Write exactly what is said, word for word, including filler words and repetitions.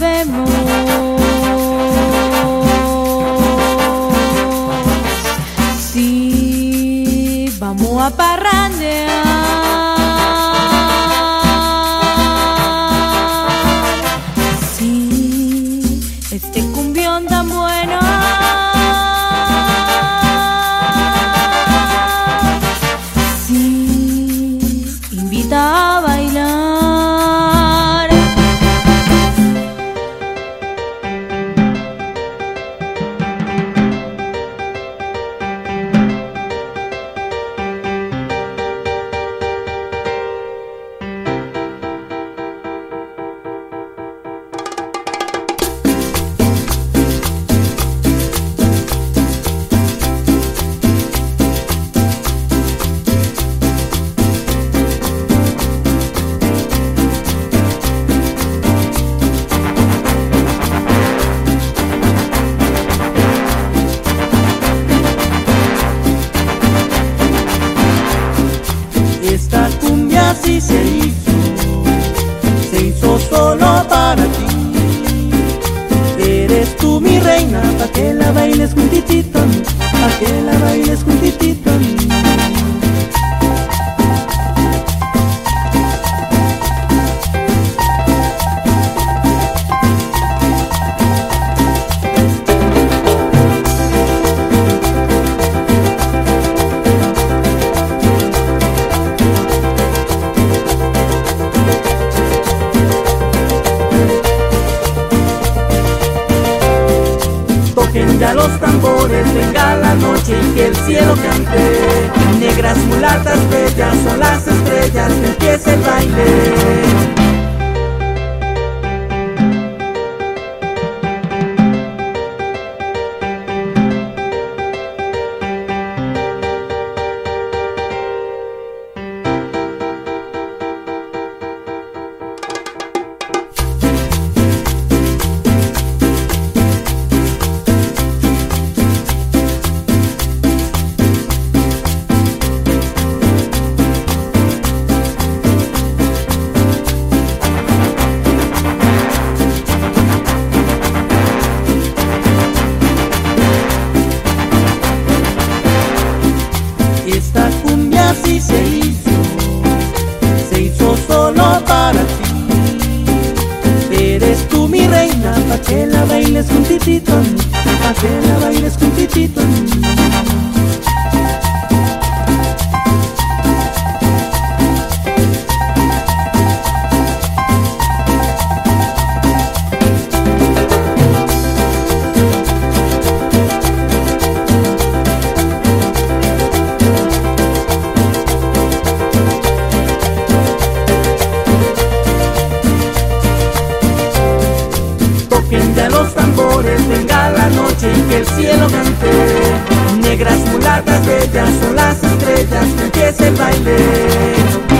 vemos. Sí, vamos a parrandear. Sí, este cumbión tan bueno. Sí, invita a bailar. Esta cumbia así se hizo, se hizo solo para ti. Eres tú mi reina, pa' que la bailes juntitito, pa' que la bailes juntitito. Toquen ya los tambores, venga la noche y que el cielo cante. Negras mulatas bellas son las estrellas, que empiece el baile. Esta cumbia así se hizo, se hizo solo para ti. Eres tú mi reina, pa' que la bailes juntitito, pa' que la bailes juntitito. Toquen ya los tambores, venga la noche y que el cielo cante. Negras mulatas bellas son las estrellas, que empiece el baile.